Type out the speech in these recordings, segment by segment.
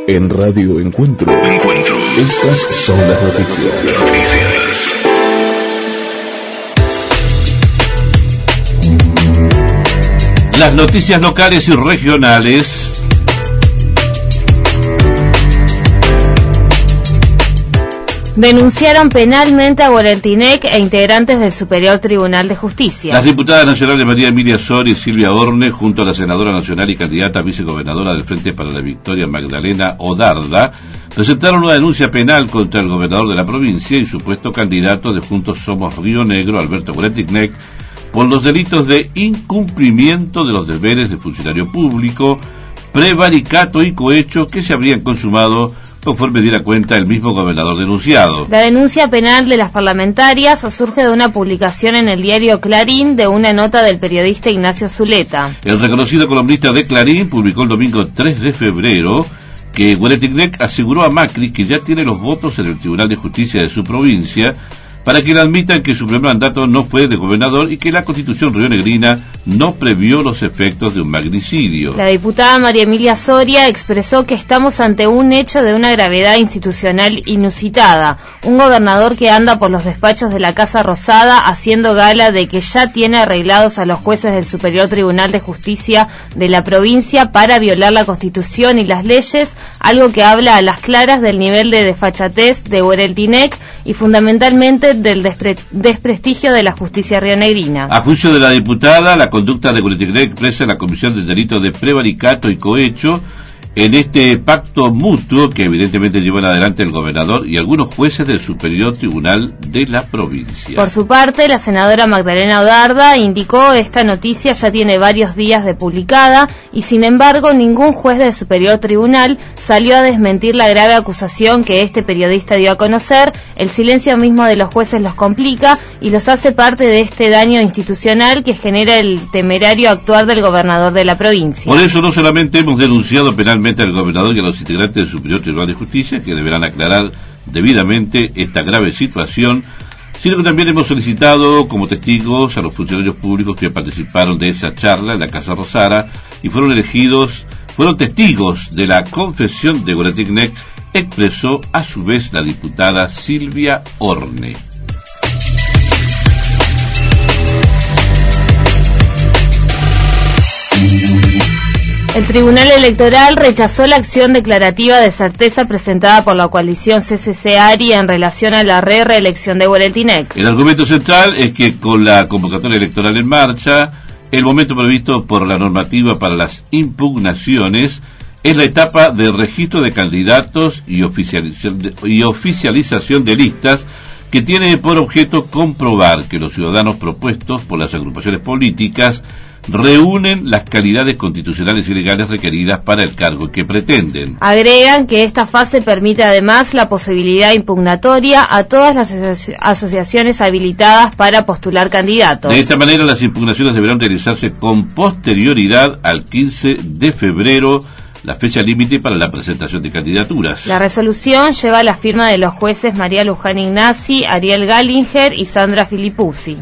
En Radio Encuentro. Estas son las noticias. Las noticias locales y regionales. Denunciaron penalmente a Guareltinec e integrantes del Superior Tribunal de Justicia. Las diputadas nacionales María Emilia Soria y Silvia Orne, junto a la senadora nacional y candidata a vicegobernadora del Frente para la Victoria Magdalena Odarda, presentaron una denuncia penal contra el gobernador de la provincia y supuesto candidato de Juntos Somos Río Negro, Alberto Guareltinec, por los delitos de incumplimiento de los deberes de funcionario público, prevaricato y cohecho que se habrían consumado conforme diera cuenta el mismo gobernador denunciado. La denuncia penal de las parlamentarias surge de una publicación en el diario Clarín de una nota del periodista Ignacio Zuleta. El reconocido columnista de Clarín publicó el domingo 3 de febrero que Guareltinec aseguró a Macri que ya tiene los votos en el Tribunal de Justicia de su provincia para que le admitan que su primer mandato no fue de gobernador y que la Constitución rionegrina no previó los efectos de un magnicidio. La diputada María Emilia Soria expresó que estamos ante un hecho de una gravedad institucional inusitada, un gobernador que anda por los despachos de la Casa Rosada haciendo gala de que ya tiene arreglados a los jueces del Superior Tribunal de Justicia de la provincia para violar la Constitución y las leyes, algo que habla a las claras del nivel de desfachatez de Guareltinec y fundamentalmente del desprestigio de la justicia rionegrina. A juicio de la diputada, la conducta de Guareltinec expresa la comisión del delito de prevaricato y cohecho en este pacto mutuo que evidentemente llevan adelante el gobernador y algunos jueces del Superior Tribunal de la provincia. Por su parte, la senadora Magdalena Odarda indicó esta noticia ya tiene varios días de publicada y sin embargo ningún juez del Superior Tribunal salió a desmentir la grave acusación que este periodista dio a conocer. El silencio mismo de los jueces los complica y los hace parte de este daño institucional que genera el temerario actuar del gobernador de la provincia. Por eso no solamente hemos denunciado penalmente al gobernador y a los integrantes del Superior Tribunal de Justicia, que deberán aclarar debidamente esta grave situación, sino que también hemos solicitado como testigos a los funcionarios públicos que participaron de esa charla en la Casa Rosada y fueron testigos de la confesión de Guareltinec, expresó a su vez la diputada Silvia Orne. El Tribunal Electoral rechazó la acción declarativa de certeza presentada por la coalición CCC-ARI en relación a la reelección de Guareltinec. El argumento central es que con la convocatoria electoral en marcha, el momento previsto por la normativa para las impugnaciones es la etapa de registro de candidatos y oficialización de listas, que tiene por objeto comprobar que los ciudadanos propuestos por las agrupaciones políticas reúnen las calidades constitucionales y legales requeridas para el cargo que pretenden. Agregan que esta fase permite además la posibilidad impugnatoria a todas las asociaciones habilitadas para postular candidatos. De esta manera, las impugnaciones deberán realizarse con posterioridad al 15 de febrero, la fecha límite para la presentación de candidaturas. La resolución lleva la firma de los jueces María Luján Ignasi, Ariel Gallinger y Sandra Filipuzzi.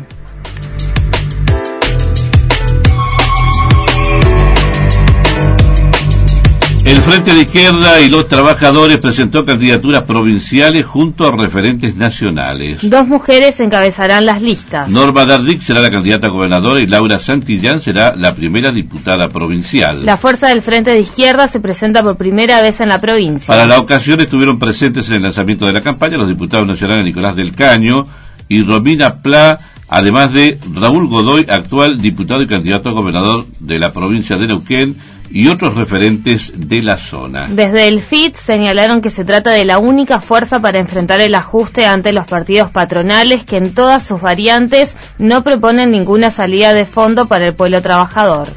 El Frente de Izquierda y los Trabajadores presentó candidaturas provinciales junto a referentes nacionales. 2 mujeres encabezarán las listas. Norma Dardic será la candidata a gobernadora y Laura Santillán será la primera diputada provincial. La fuerza del Frente de Izquierda se presenta por primera vez en la provincia. Para la ocasión estuvieron presentes en el lanzamiento de la campaña los diputados nacionales Nicolás del Caño y Romina Pla, además de Raúl Godoy, actual diputado y candidato a gobernador de la provincia de Neuquén, y otros referentes de la zona. Desde el FIT señalaron que se trata de la única fuerza para enfrentar el ajuste ante los partidos patronales que en todas sus variantes no proponen ninguna salida de fondo para el pueblo trabajador.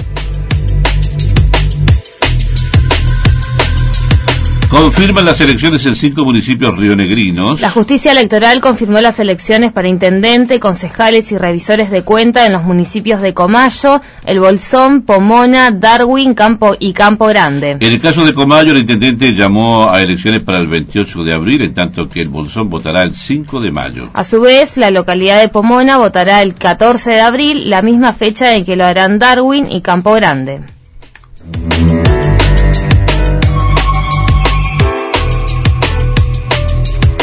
Confirman las elecciones en 5 municipios rionegrinos. La justicia electoral confirmó las elecciones para intendente, concejales y revisores de cuenta en los municipios de Comayo, El Bolsón, Pomona, Darwin, Campo Grande. En el caso de Comayo, el intendente llamó a elecciones para el 28 de abril, en tanto que El Bolsón votará el 5 de mayo. A su vez, la localidad de Pomona votará el 14 de abril, la misma fecha en que lo harán Darwin y Campo Grande.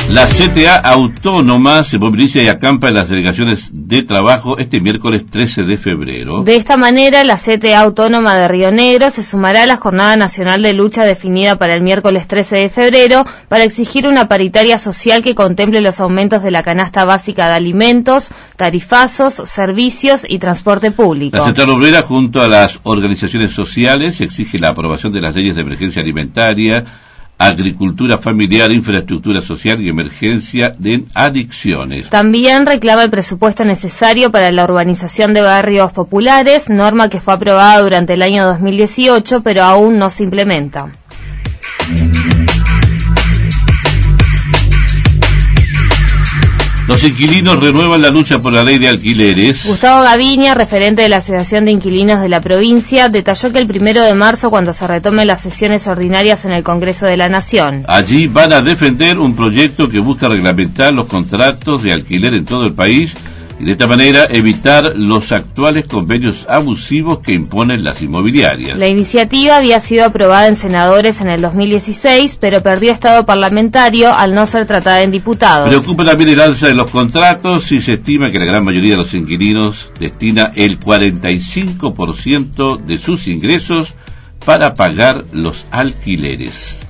La CTA Autónoma se moviliza y acampa en las delegaciones de trabajo este miércoles 13 de febrero. De esta manera, la CTA Autónoma de Río Negro se sumará a la Jornada Nacional de Lucha definida para el miércoles 13 de febrero para exigir una paritaria social que contemple los aumentos de la canasta básica de alimentos, tarifazos, servicios y transporte público. La Central Obrera, junto a las organizaciones sociales, exige la aprobación de las leyes de emergencia alimentaria, agricultura familiar, infraestructura social y emergencia de adicciones. También reclama el presupuesto necesario para la urbanización de barrios populares, norma que fue aprobada durante el año 2018, pero aún no se implementa. Los inquilinos renuevan la lucha por la ley de alquileres. Gustavo Gaviña, referente de la Asociación de Inquilinos de la provincia, detalló que el 1 de marzo, cuando se retomen las sesiones ordinarias en el Congreso de la Nación, allí van a defender un proyecto que busca reglamentar los contratos de alquiler en todo el país y de esta manera evitar los actuales convenios abusivos que imponen las inmobiliarias. La iniciativa había sido aprobada en senadores en el 2016, pero perdió estado parlamentario al no ser tratada en diputados. Preocupa también el alza de los contratos y se estima que la gran mayoría de los inquilinos destina el 45% de sus ingresos para pagar los alquileres.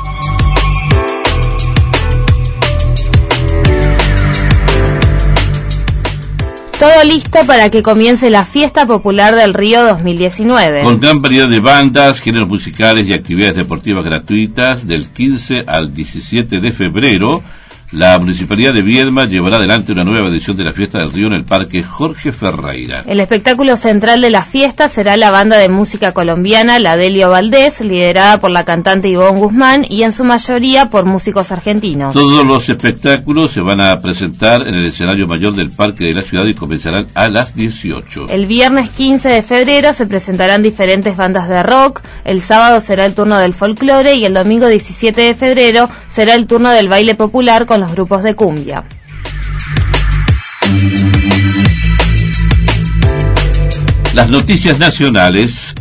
Todo listo para que comience la Fiesta Popular del Río 2019. Con gran variedad de bandas, géneros musicales y actividades deportivas gratuitas, del 15 al 17 de febrero, la Municipalidad de Viedma llevará adelante una nueva edición de la Fiesta del Río en el Parque Jorge Ferreira. El espectáculo central de la fiesta será la banda de música colombiana La Delio Valdés, liderada por la cantante Ivonne Guzmán y en su mayoría por músicos argentinos. Todos los espectáculos se van a presentar en el escenario mayor del Parque de la Ciudad y comenzarán a las 18. El viernes 15 de febrero se presentarán diferentes bandas de rock, el sábado será el turno del folclore y el domingo 17 de febrero será el turno del baile popular con los grupos de cumbia. Las noticias nacionales.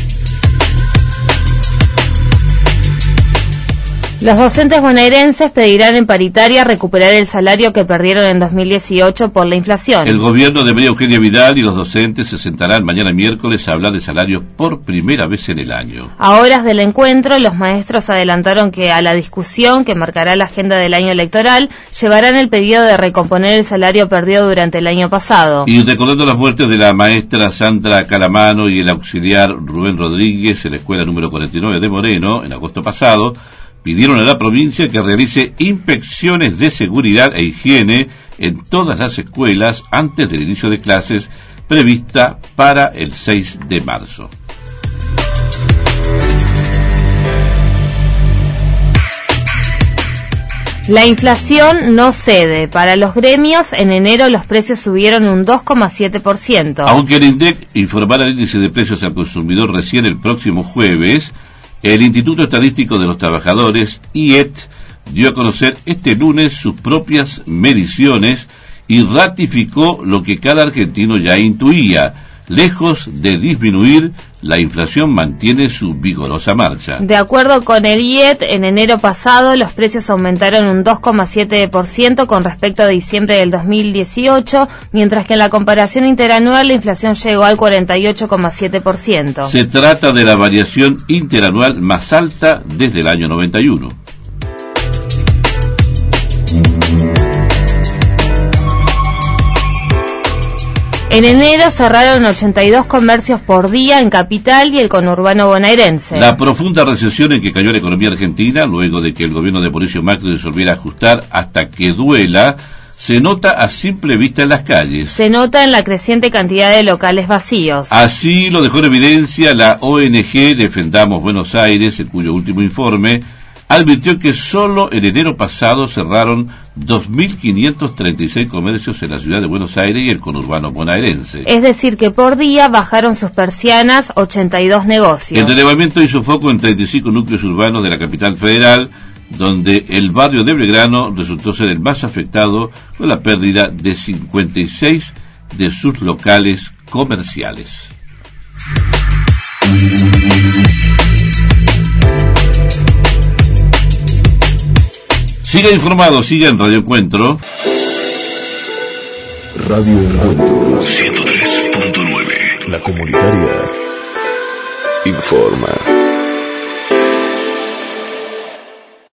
Los docentes bonaerenses pedirán en paritaria recuperar el salario que perdieron en 2018 por la inflación. El gobierno de María Eugenia Vidal y los docentes se sentarán mañana miércoles a hablar de salarios por primera vez en el año. A horas del encuentro, los maestros adelantaron que a la discusión que marcará la agenda del año electoral llevarán el pedido de recomponer el salario perdido durante el año pasado. Y recordando las muertes de la maestra Sandra Calamano y el auxiliar Rubén Rodríguez en la escuela número 49 de Moreno en agosto pasado, pidieron a la provincia que realice inspecciones de seguridad e higiene en todas las escuelas antes del inicio de clases prevista para el 6 de marzo. La inflación no cede. Para los gremios, en enero los precios subieron un 2,7%. Aunque el INDEC informará el índice de precios al consumidor recién el próximo jueves, el Instituto Estadístico de los Trabajadores, IET, dio a conocer este lunes sus propias mediciones y ratificó lo que cada argentino ya intuía. Lejos de disminuir, la inflación mantiene su vigorosa marcha. De acuerdo con el IET, en enero pasado los precios aumentaron un 2,7% con respecto a diciembre del 2018, mientras que en la comparación interanual la inflación llegó al 48,7%. Se trata de la variación interanual más alta desde el año 91. En enero cerraron 82 comercios por día en Capital y el conurbano bonaerense. La profunda recesión en que cayó la economía argentina, luego de que el gobierno de Mauricio Macri resolviera ajustar hasta que duela, se nota a simple vista en las calles. Se nota en la creciente cantidad de locales vacíos. Así lo dejó en evidencia la ONG Defendamos Buenos Aires, en cuyo último informe advirtió que solo en enero pasado cerraron 2.536 comercios en la ciudad de Buenos Aires y el conurbano bonaerense. Es decir, que por día bajaron sus persianas 82 negocios. El relevamiento hizo foco en 35 núcleos urbanos de la capital federal, donde el barrio de Belgrano resultó ser el más afectado con la pérdida de 56 de sus locales comerciales. Siga informado, siga en Radio Encuentro. Radio Encuentro 103.9. La comunitaria informa.